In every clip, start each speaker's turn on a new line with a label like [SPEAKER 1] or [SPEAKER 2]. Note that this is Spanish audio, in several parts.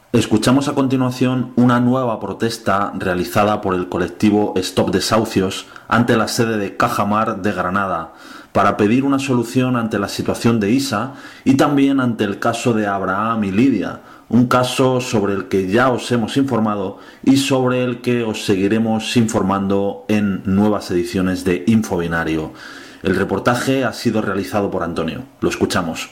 [SPEAKER 1] Escuchamos a continuación una nueva protesta realizada por el colectivo Stop Desahucios ante la sede de Cajamar de Granada para pedir una solución ante la situación de Isa y también ante el caso de Abraham y Lidia, un caso sobre el que ya os hemos informado y sobre el que os seguiremos informando en nuevas ediciones de Infobinario. El reportaje ha sido realizado por Antonio. Lo escuchamos.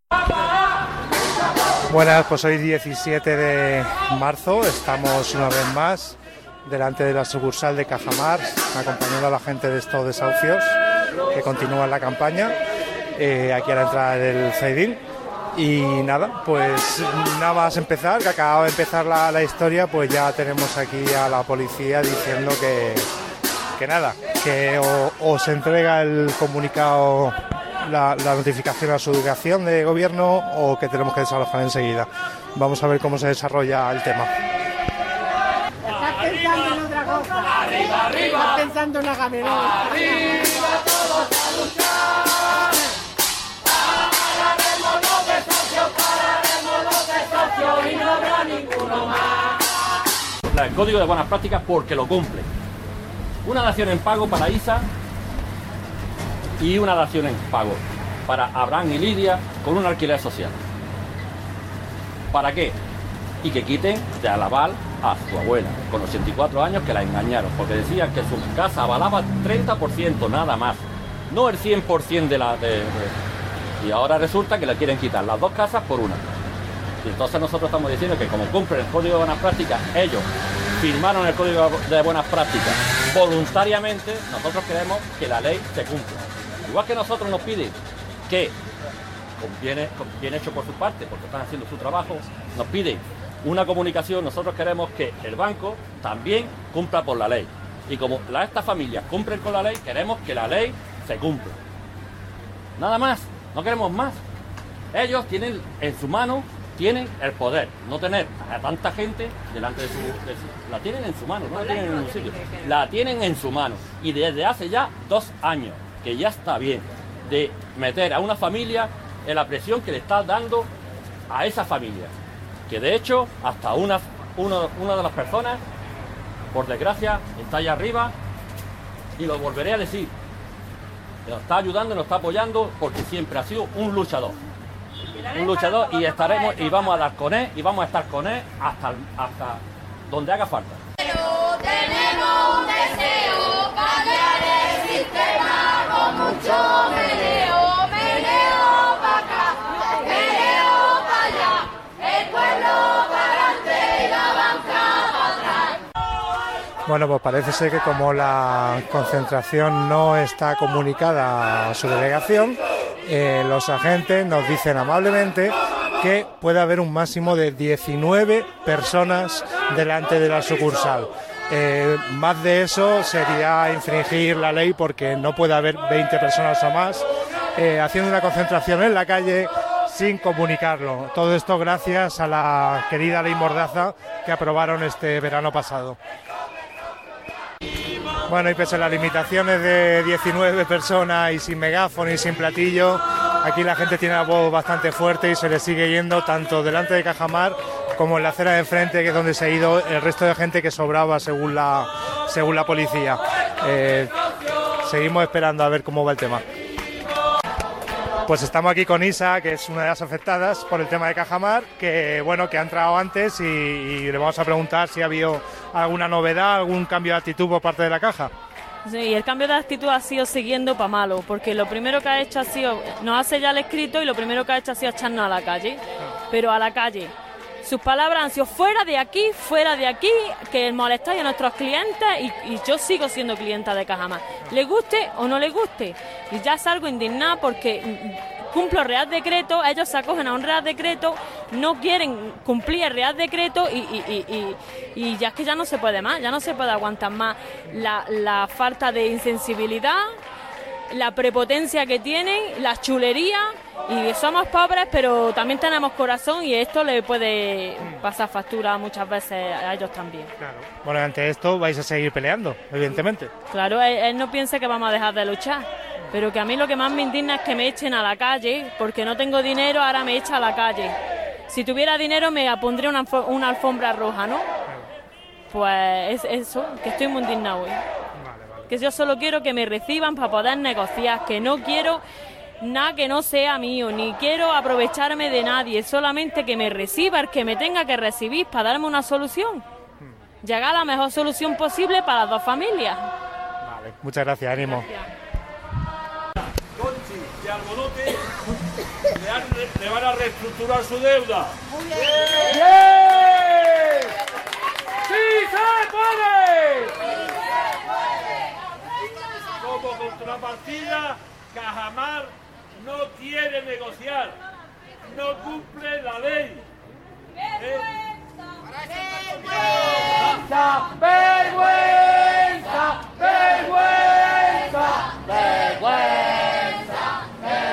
[SPEAKER 2] Buenas, pues hoy 17 de marzo, estamos una vez más delante de la sucursal de Cajamar, acompañando a la gente de estos desahucios que continúan la campaña, aquí a la entrada del Zaidín. Y nada, pues nada más empezar, que acaba de empezar la historia, pues ya tenemos aquí a la policía diciendo que nada, que o se entrega el comunicado, la notificación a su delegación de gobierno o que tenemos que desalojar enseguida. Vamos a ver cómo se desarrolla el tema.
[SPEAKER 3] Estás pensando en otra cosa.
[SPEAKER 4] Arriba, arriba.
[SPEAKER 3] Estás pensando en la camioneta.
[SPEAKER 4] Arriba todos a luchar. Pararemos los desahucios y no habrá ninguno más.
[SPEAKER 5] El código de buenas prácticas porque lo cumple. Una dación en pago para Isa y una dación en pago para Abraham y Lidia con un alquiler social. ¿Para qué? Y que quiten de alabar a su abuela con 84 años que la engañaron porque decían que su casa avalaba 30% nada más, no el 100% y ahora resulta que le quieren quitar las dos casas por una. Y entonces nosotros estamos diciendo que como cumplen el código de buenas prácticas, ellos firmaron el código de buenas prácticas voluntariamente, nosotros queremos que la ley se cumpla. Igual que nosotros nos piden que, con bien hecho por su parte, porque están haciendo su trabajo, nos piden una comunicación, nosotros queremos que el banco también cumpla por la ley. Y como estas familias cumplen con la ley, queremos que la ley se cumpla. Nada más, no queremos más. Ellos tienen en su mano, tienen el poder, no tener a tanta gente delante de su la tienen en su mano, no la tienen en un sitio, la tienen en su mano. Y desde hace ya 2 años, que ya está bien, de meter a una familia en la presión que le está dando a esa familia. Que de hecho, hasta una de las personas, por desgracia, está allá arriba, y lo volveré a decir, nos está ayudando, nos está apoyando, porque siempre ha sido un luchador. Un luchador y estaremos, y vamos a dar con él, y vamos a estar con él hasta donde haga falta.
[SPEAKER 4] Pero tenemos un deseo, cambiar el sistema con mucho meneo, meneo para acá, meneo para allá, el pueblo para adelante y la banca para atrás.
[SPEAKER 2] Bueno, pues parece ser que como la concentración no está comunicada a su delegación, los agentes nos dicen amablemente que puede haber un máximo de 19 personas delante de la sucursal. Más de eso sería infringir la ley porque no puede haber 20 personas o más haciendo una concentración en la calle sin comunicarlo. Todo esto gracias a la querida ley Mordaza que aprobaron este verano pasado. Bueno, y pese a las limitaciones de 19 personas y sin megáfono y sin platillo, aquí la gente tiene la voz bastante fuerte y se le sigue yendo tanto delante de Cajamar como en la acera de enfrente, que es donde se ha ido el resto de gente que sobraba según la policía. Seguimos esperando a ver cómo va el tema. Pues estamos aquí con Isa, que es una de las afectadas por el tema de Cajamar, que bueno, que ha entrado antes y le vamos a preguntar si ha habido alguna novedad, algún cambio de actitud por parte de la caja.
[SPEAKER 6] Sí, el cambio de actitud ha sido siguiendo para malo, porque lo primero que ha hecho ha sido, nos hace ya el escrito y lo primero que ha hecho ha sido echarnos a la calle, pero a la calle. Sus palabras han sido fuera de aquí, que molestáis a nuestros clientes y yo sigo siendo clienta de Cajamar. Le guste o no le guste. Y ya salgo indignada porque cumplo el Real Decreto, ellos se acogen a un Real Decreto, no quieren cumplir el Real Decreto y ya es que ya no se puede más, ya no se puede aguantar más la falta de insensibilidad, la prepotencia que tienen, la chulería. Y somos pobres, pero también tenemos corazón y esto le puede pasar factura muchas veces a ellos también.
[SPEAKER 2] Claro. Bueno, ante esto vais a seguir peleando, evidentemente.
[SPEAKER 6] Claro, él no piensa que vamos a dejar de luchar, pero que a mí lo que más me indigna es que me echen a la calle, porque no tengo dinero, ahora me echa a la calle. Si tuviera dinero me pondría una alfombra roja, ¿no? Pues es eso, que estoy muy indignado hoy. Que yo solo quiero que me reciban para poder negociar, que no quiero nada que no sea mío, ni quiero aprovecharme de nadie, solamente que me reciba el que me tenga que recibir para darme una solución. Llegar a la mejor solución posible para las dos familias.
[SPEAKER 2] Vale, muchas gracias, ánimo.
[SPEAKER 7] Conchi y Algodote le van a reestructurar su deuda.
[SPEAKER 3] Muy bien.
[SPEAKER 7] ¡Bien! ¡Sí se puede! Como contrapartida, Cajamar no quiere negociar, no cumple la ley.
[SPEAKER 3] ¡Vergüenza! ¡Vergüenza! ¡Vergüenza! ¡Vergüenza!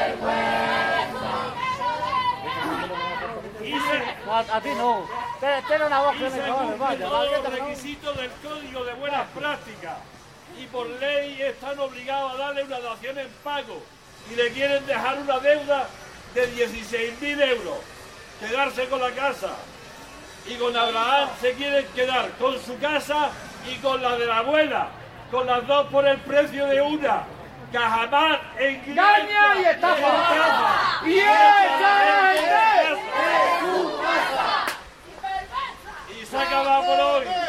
[SPEAKER 7] ¡Vergüenza!
[SPEAKER 8] A ti no. Tiene una voz que
[SPEAKER 7] Y se
[SPEAKER 8] me
[SPEAKER 7] cumplen
[SPEAKER 8] vaya.
[SPEAKER 7] todos los requisitos del Código de Buenas Prácticas y por ley están obligados a darle una dación en pago y le quieren dejar una deuda de 16.000 euros, quedarse con la casa. Y con Abraham se quieren quedar con su casa y con la de la abuela, con las dos por el precio de una. Cajamar
[SPEAKER 8] ¡Engaña y estafa! ¡Y esa
[SPEAKER 7] y se acaba por hoy.